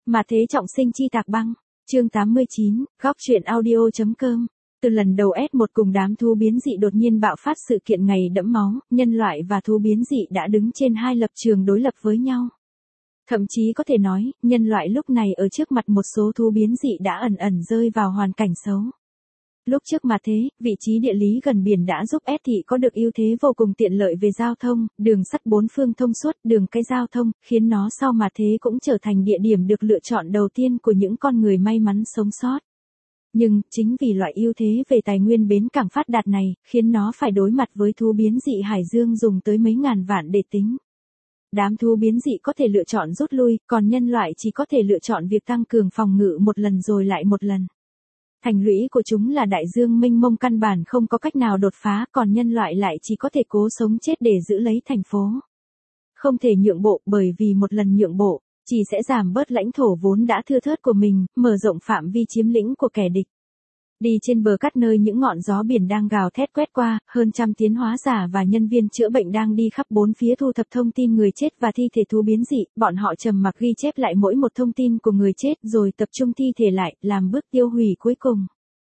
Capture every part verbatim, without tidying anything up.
Mà thế trọng sinh chi tạc băng. Chương tám mươi chín, góc truyện audio.com. Từ lần đầu S một cùng đám thú biến dị đột nhiên bạo phát sự kiện ngày đẫm máu, nhân loại và thú biến dị đã đứng trên hai lập trường đối lập với nhau. Thậm chí có thể nói, nhân loại lúc này ở trước mặt một số thú biến dị đã ẩn ẩn rơi vào hoàn cảnh xấu. Lúc trước mà thế, vị trí địa lý gần biển đã giúp S thị có được ưu thế vô cùng tiện lợi về giao thông, đường sắt bốn phương thông suốt, đường cái giao thông, khiến nó sau mà thế cũng trở thành địa điểm được lựa chọn đầu tiên của những con người may mắn sống sót. Nhưng, chính vì loại ưu thế về tài nguyên bến cảng phát đạt này, khiến nó phải đối mặt với thú biến dị Hải Dương dùng tới mấy ngàn vạn để tính. Đám thú biến dị có thể lựa chọn rút lui, còn nhân loại chỉ có thể lựa chọn việc tăng cường phòng ngự một lần rồi lại một lần. Thành lũy của chúng là đại dương mênh mông căn bản không có cách nào đột phá, còn nhân loại lại chỉ có thể cố sống chết để giữ lấy thành phố. Không thể nhượng bộ, bởi vì một lần nhượng bộ, chỉ sẽ giảm bớt lãnh thổ vốn đã thưa thớt của mình, mở rộng phạm vi chiếm lĩnh của kẻ địch. Đi trên bờ cát nơi những ngọn gió biển đang gào thét quét qua, hơn trăm tiến hóa giả và nhân viên chữa bệnh đang đi khắp bốn phía thu thập thông tin người chết và thi thể thú biến dị, bọn họ trầm mặc ghi chép lại mỗi một thông tin của người chết rồi tập trung thi thể lại, làm bước tiêu hủy cuối cùng.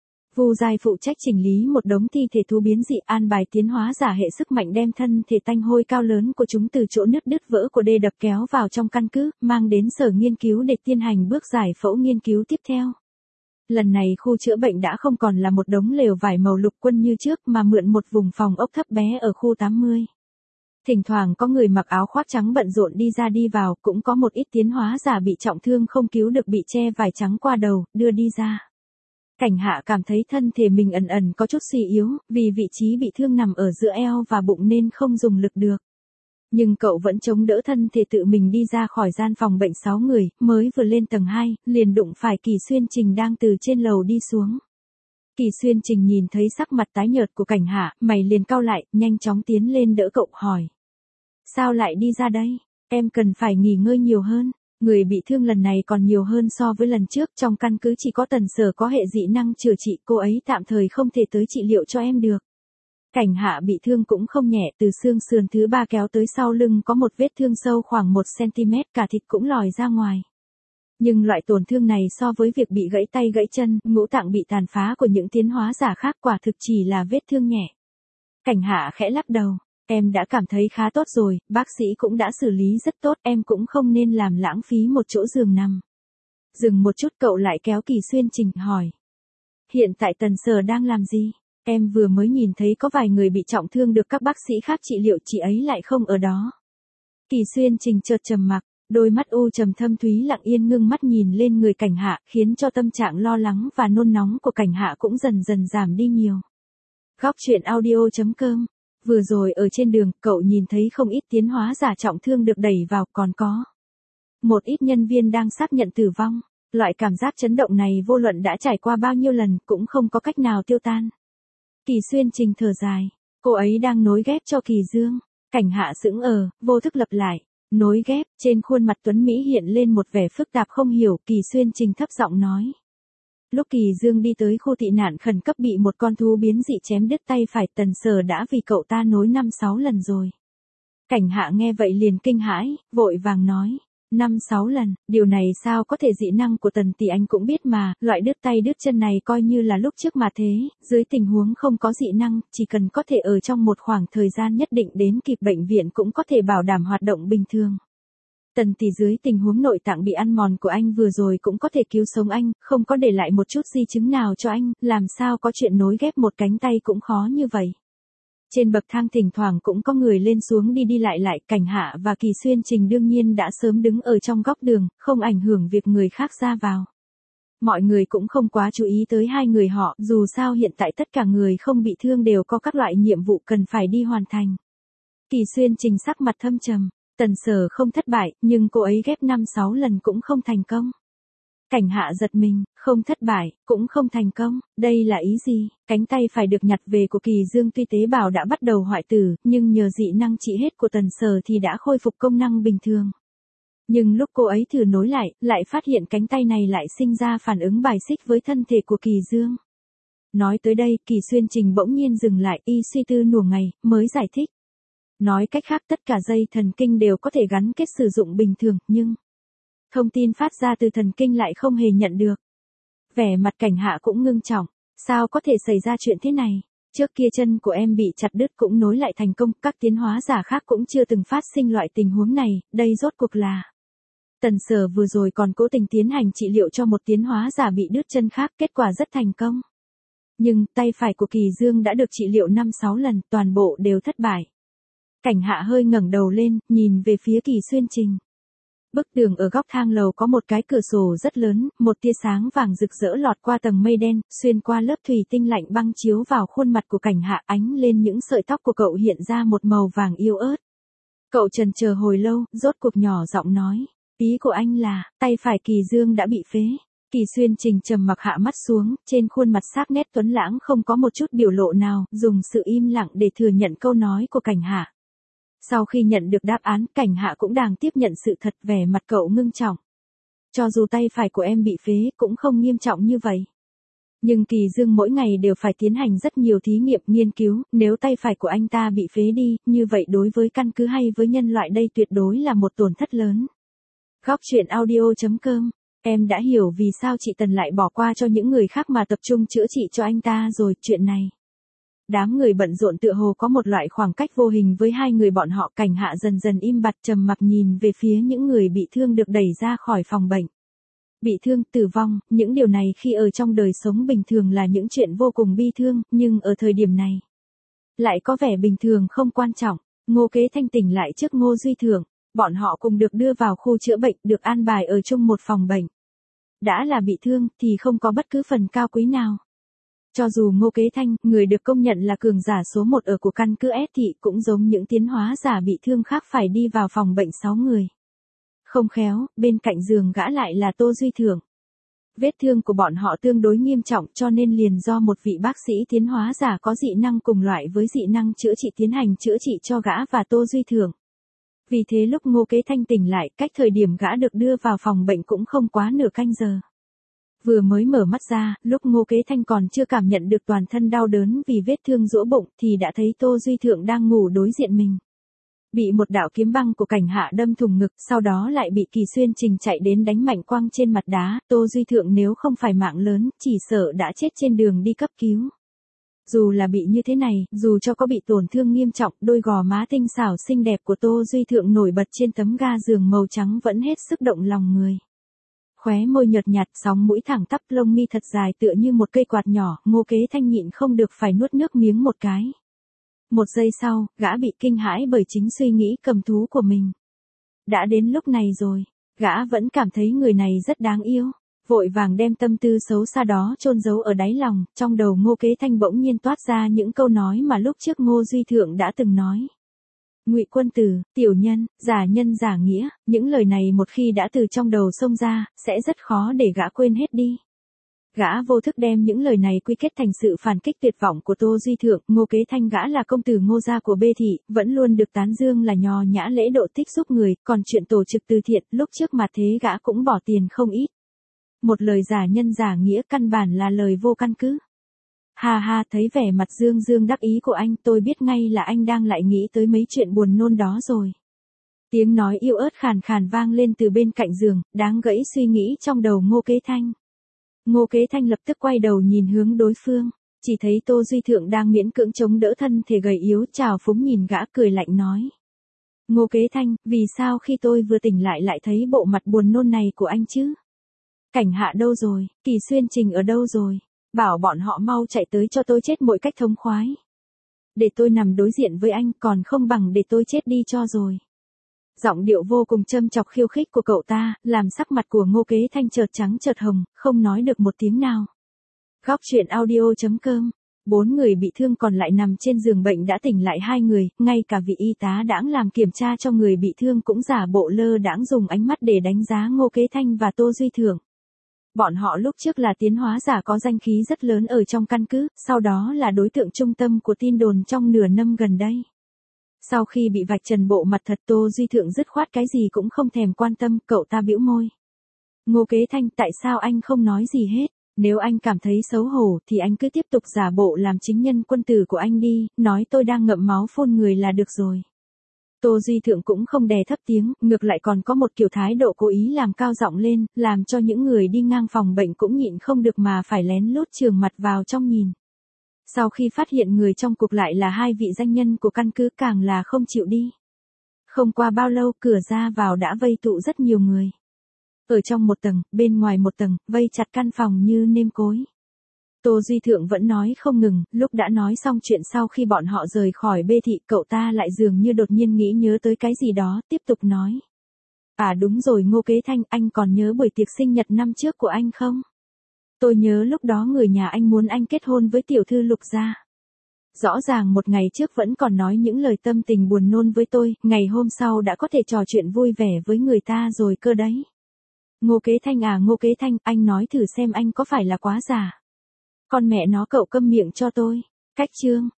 Vu Giai phụ trách chỉnh lý một đống thi thể thú biến dị, an bài tiến hóa giả hệ sức mạnh đem thân thể tanh hôi cao lớn của chúng từ chỗ nứt đứt vỡ của đê đập kéo vào trong căn cứ, mang đến sở nghiên cứu để tiến hành bước giải phẫu nghiên cứu tiếp theo. Lần này khu chữa bệnh đã không còn là một đống lều vải màu lục quân như trước mà mượn một vùng phòng ốc thấp bé ở khu tám mươi. Thỉnh thoảng có người mặc áo khoác trắng bận rộn đi ra đi vào, cũng có một ít tiến hóa giả bị trọng thương không cứu được bị che vải trắng qua đầu, đưa đi ra. Cảnh Hạ cảm thấy thân thể mình ẩn ẩn có chút suy yếu, vì vị trí bị thương nằm ở giữa eo và bụng nên không dùng lực được. Nhưng cậu vẫn chống đỡ thân thể tự mình đi ra khỏi gian phòng bệnh sáu người, mới vừa lên tầng hai, liền đụng phải Kỳ Xuyên Trình đang từ trên lầu đi xuống. Kỳ Xuyên Trình nhìn thấy sắc mặt tái nhợt của Cảnh Hạ, mày liền cau lại, nhanh chóng tiến lên đỡ cậu hỏi. Sao lại đi ra đây? Em cần phải nghỉ ngơi nhiều hơn. Người bị thương lần này còn nhiều hơn so với lần trước, trong căn cứ chỉ có Tần Sở có hệ dị năng chữa trị, cô ấy tạm thời không thể tới trị liệu cho em được. Cảnh Hạ bị thương cũng không nhẹ, từ xương sườn thứ ba kéo tới sau lưng có một vết thương sâu khoảng một xăng-ti-mét, cả thịt cũng lòi ra ngoài. Nhưng loại tổn thương này so với việc bị gãy tay gãy chân, ngũ tạng bị tàn phá của những tiến hóa giả khác quả thực chỉ là vết thương nhẹ. Cảnh Hạ khẽ lắc đầu, em đã cảm thấy khá tốt rồi, bác sĩ cũng đã xử lý rất tốt, em cũng không nên làm lãng phí một chỗ giường nằm. Dừng một chút cậu lại kéo Kỳ Xuyên Trình hỏi. Hiện tại Tần Sở đang làm gì? Em vừa mới nhìn thấy có vài người bị trọng thương được các bác sĩ khác trị liệu, chị ấy lại không ở đó. Kỳ Xuyên Trình chợt trầm mặc, đôi mắt u trầm thâm thúy lặng yên ngưng mắt nhìn lên người Cảnh Hạ, khiến cho tâm trạng lo lắng và nôn nóng của Cảnh Hạ cũng dần dần giảm đi nhiều. Góc truyện audio.com. Vừa rồi ở trên đường, cậu nhìn thấy không ít tiến hóa giả trọng thương được đẩy vào, còn có một ít nhân viên đang xác nhận tử vong. Loại cảm giác chấn động này vô luận đã trải qua bao nhiêu lần cũng không có cách nào tiêu tan. Kỳ Xuyên Trình thở dài, cô ấy đang nối ghép cho Kỳ Dương. Cảnh Hạ sững ờ, vô thức lặp lại, nối ghép, trên khuôn mặt Tuấn Mỹ hiện lên một vẻ phức tạp không hiểu, Kỳ Xuyên Trình thấp giọng nói. Lúc Kỳ Dương đi tới khu tị nạn khẩn cấp bị một con thú biến dị chém đứt tay phải, Tần Sở đã vì cậu ta nối năm sáu lần rồi. Cảnh Hạ nghe vậy liền kinh hãi, vội vàng nói. Năm sáu lần, điều này sao có thể, dị năng của Tần tỷ anh cũng biết mà, loại đứt tay đứt chân này coi như là lúc trước mà thế, dưới tình huống không có dị năng, chỉ cần có thể ở trong một khoảng thời gian nhất định đến kịp bệnh viện cũng có thể bảo đảm hoạt động bình thường. Tần tỷ dưới tình huống nội tạng bị ăn mòn của anh vừa rồi cũng có thể cứu sống anh, không có để lại một chút di chứng nào cho anh, làm sao có chuyện nối ghép một cánh tay cũng khó như vậy. Trên bậc thang thỉnh thoảng cũng có người lên xuống đi đi lại lại, Cảnh Hạ và Kỳ Xuyên Trình đương nhiên đã sớm đứng ở trong góc đường, không ảnh hưởng việc người khác ra vào. Mọi người cũng không quá chú ý tới hai người họ, dù sao hiện tại tất cả người không bị thương đều có các loại nhiệm vụ cần phải đi hoàn thành. Kỳ Xuyên Trình sắc mặt thâm trầm, Tần Sở không thất bại, nhưng cô ấy ghép năm sáu lần cũng không thành công. Cảnh Hạ giật mình, không thất bại, cũng không thành công, đây là ý gì? Cánh tay phải được nhặt về của Kỳ Dương tuy tế bào đã bắt đầu hoại tử, nhưng nhờ dị năng trị hết của Tần Sở thì đã khôi phục công năng bình thường. Nhưng lúc cô ấy thử nối lại, lại phát hiện cánh tay này lại sinh ra phản ứng bài xích với thân thể của Kỳ Dương. Nói tới đây, Kỳ Xuyên Trình bỗng nhiên dừng lại, y suy tư nửa ngày, mới giải thích. Nói cách khác tất cả dây thần kinh đều có thể gắn kết sử dụng bình thường, nhưng... Thông tin phát ra từ thần kinh lại không hề nhận được. Vẻ mặt Cảnh Hạ cũng ngưng trọng. Sao có thể xảy ra chuyện thế này? Trước kia chân của em bị chặt đứt cũng nối lại thành công, các tiến hóa giả khác cũng chưa từng phát sinh loại tình huống này, đây rốt cuộc là. Tần Sở vừa rồi còn cố tình tiến hành trị liệu cho một tiến hóa giả bị đứt chân khác, kết quả rất thành công. Nhưng tay phải của Kỳ Dương đã được trị liệu năm sáu lần, toàn bộ đều thất bại. Cảnh Hạ hơi ngẩng đầu lên, nhìn về phía Kỳ Xuyên Trình. Bức tường ở góc thang lầu có một cái cửa sổ rất lớn, một tia sáng vàng rực rỡ lọt qua tầng mây đen, xuyên qua lớp thủy tinh lạnh băng chiếu vào khuôn mặt của Cảnh Hạ, ánh lên những sợi tóc của cậu hiện ra một màu vàng yếu ớt. Cậu chần chờ hồi lâu, rốt cuộc nhỏ giọng nói, ý của anh là, tay phải Kỳ Dương đã bị phế. Kỳ Xuyên Trình trầm mặc hạ mắt xuống, trên khuôn mặt sắc nét tuấn lãng không có một chút biểu lộ nào, dùng sự im lặng để thừa nhận câu nói của Cảnh Hạ. Sau khi nhận được đáp án, Cảnh Hạ cũng đang tiếp nhận sự thật, vẻ mặt cậu ngưng trọng. Cho dù tay phải của em bị phế, cũng không nghiêm trọng như vậy. Nhưng Kỳ Dương mỗi ngày đều phải tiến hành rất nhiều thí nghiệm nghiên cứu, nếu tay phải của anh ta bị phế đi, như vậy đối với căn cứ hay với nhân loại đây tuyệt đối là một tổn thất lớn. Góc truyện audio chấm com. Em đã hiểu vì sao chị Tần lại bỏ qua cho những người khác mà tập trung chữa trị cho anh ta rồi, chuyện này. Đám người bận rộn tựa hồ có một loại khoảng cách vô hình với hai người bọn họ. Cảnh Hạ dần dần im bặt trầm mặc nhìn về phía những người bị thương được đẩy ra khỏi phòng bệnh. Bị thương, tử vong, những điều này khi ở trong đời sống bình thường là những chuyện vô cùng bi thương, nhưng ở thời điểm này, lại có vẻ bình thường không quan trọng. Ngô Kế Thanh tỉnh lại trước Ngô Duy Thưởng, bọn họ cùng được đưa vào khu chữa bệnh, được an bài ở chung một phòng bệnh. Đã là bị thương, thì không có bất cứ phần cao quý nào. Cho dù Ngô Kế Thanh, người được công nhận là cường giả số một ở của căn cứ S thị, cũng giống những tiến hóa giả bị thương khác phải đi vào phòng bệnh sáu người. Không khéo, bên cạnh giường gã lại là Tô Duy Thưởng. Vết thương của bọn họ tương đối nghiêm trọng cho nên liền do một vị bác sĩ tiến hóa giả có dị năng cùng loại với dị năng chữa trị tiến hành chữa trị cho gã và Tô Duy Thưởng. Vì thế lúc Ngô Kế Thanh tỉnh lại, cách thời điểm gã được đưa vào phòng bệnh cũng không quá nửa canh giờ. Vừa mới mở mắt ra, lúc Ngô Kế Thanh còn chưa cảm nhận được toàn thân đau đớn vì vết thương rũa bụng thì đã thấy Tô Duy Thượng đang ngủ đối diện mình. Bị một đạo kiếm băng của Cảnh Hạ đâm thủng ngực, sau đó lại bị Kỳ Xuyên Trình chạy đến đánh mạnh quăng trên mặt đá. Tô Duy Thượng nếu không phải mạng lớn, chỉ sợ đã chết trên đường đi cấp cứu. Dù là bị như thế này, dù cho có bị tổn thương nghiêm trọng, đôi gò má tinh xảo xinh đẹp của Tô Duy Thượng nổi bật trên tấm ga giường màu trắng vẫn hết sức động lòng người. Khóe môi nhợt nhạt, sóng mũi thẳng tắp, lông mi thật dài tựa như một cây quạt nhỏ, Ngô Kế Thanh nhịn không được phải nuốt nước miếng một cái. Một giây sau, gã bị kinh hãi bởi chính suy nghĩ cầm thú của mình. Đã đến lúc này rồi, gã vẫn cảm thấy người này rất đáng yêu. Vội vàng đem tâm tư xấu xa đó chôn giấu ở đáy lòng, trong đầu Ngô Kế Thanh bỗng nhiên toát ra những câu nói mà lúc trước Ngô Duy Thượng đã từng nói. Ngụy quân tử, tiểu nhân, giả nhân giả nghĩa, những lời này một khi đã từ trong đầu xông ra, sẽ rất khó để gã quên hết đi. Gã vô thức đem những lời này quy kết thành sự phản kích tuyệt vọng của Tô Duy Thượng. Ngô Kế Thanh gã là công tử Ngô gia của Bê thị, vẫn luôn được tán dương là nho nhã lễ độ thích giúp người, còn chuyện tổ chức từ thiện, lúc trước mà thế gã cũng bỏ tiền không ít. Một lời giả nhân giả nghĩa căn bản là lời vô căn cứ. Ha ha, thấy vẻ mặt dương dương đắc ý của anh, tôi biết ngay là anh đang lại nghĩ tới mấy chuyện buồn nôn đó rồi. Tiếng nói yêu ớt khàn khàn vang lên từ bên cạnh giường, đáng gãy suy nghĩ trong đầu Ngô Kế Thanh. Ngô Kế Thanh lập tức quay đầu nhìn hướng đối phương, chỉ thấy Tô Duy Thượng đang miễn cưỡng chống đỡ thân thể gầy yếu, trào phúng nhìn gã cười lạnh nói. Ngô Kế Thanh, vì sao khi tôi vừa tỉnh lại lại thấy bộ mặt buồn nôn này của anh chứ? Cảnh Hạ đâu rồi, Kỳ Xuyên Trình ở đâu rồi? Bảo bọn họ mau chạy tới cho tôi chết mọi cách thống khoái. Để tôi nằm đối diện với anh còn không bằng để tôi chết đi cho rồi. Giọng điệu vô cùng châm chọc khiêu khích của cậu ta, làm sắc mặt của Ngô Kế Thanh chợt trắng chợt hồng, không nói được một tiếng nào. Góc truyện audio chấm com. Bốn người bị thương còn lại nằm trên giường bệnh đã tỉnh lại hai người, ngay cả vị y tá đãng làm kiểm tra cho người bị thương cũng giả bộ lơ đãng dùng ánh mắt để đánh giá Ngô Kế Thanh và Tô Duy Thưởng. Bọn họ lúc trước là tiến hóa giả có danh khí rất lớn ở trong căn cứ, sau đó là đối tượng trung tâm của tin đồn trong nửa năm gần đây. Sau khi bị vạch trần bộ mặt thật, Tô Duy Thượng dứt khoát cái gì cũng không thèm quan tâm, cậu ta bĩu môi. Ngô Kế Thanh, tại sao anh không nói gì hết? Nếu anh cảm thấy xấu hổ thì anh cứ tiếp tục giả bộ làm chính nhân quân tử của anh đi, nói tôi đang ngậm máu phun người là được rồi. Tô Duy Thượng cũng không đè thấp tiếng, ngược lại còn có một kiểu thái độ cố ý làm cao giọng lên, làm cho những người đi ngang phòng bệnh cũng nhịn không được mà phải lén lút trường mặt vào trong nhìn. Sau khi phát hiện người trong cuộc lại là hai vị danh nhân của căn cứ càng là không chịu đi. Không qua bao lâu cửa ra vào đã vây tụ rất nhiều người. Ở trong một tầng, bên ngoài một tầng, vây chặt căn phòng như nêm cối. Tô Duy Thượng vẫn nói không ngừng, lúc đã nói xong chuyện sau khi bọn họ rời khỏi bê thị, cậu ta lại dường như đột nhiên nghĩ nhớ tới cái gì đó, tiếp tục nói. À đúng rồi Ngô Kế Thanh, anh còn nhớ buổi tiệc sinh nhật năm trước của anh không? Tôi nhớ lúc đó người nhà anh muốn anh kết hôn với tiểu thư Lục gia. Rõ ràng một ngày trước vẫn còn nói những lời tâm tình buồn nôn với tôi, ngày hôm sau đã có thể trò chuyện vui vẻ với người ta rồi cơ đấy. Ngô Kế Thanh à Ngô Kế Thanh, anh nói thử xem anh có phải là quá già. Con mẹ nó cậu câm miệng cho tôi. Cách chương.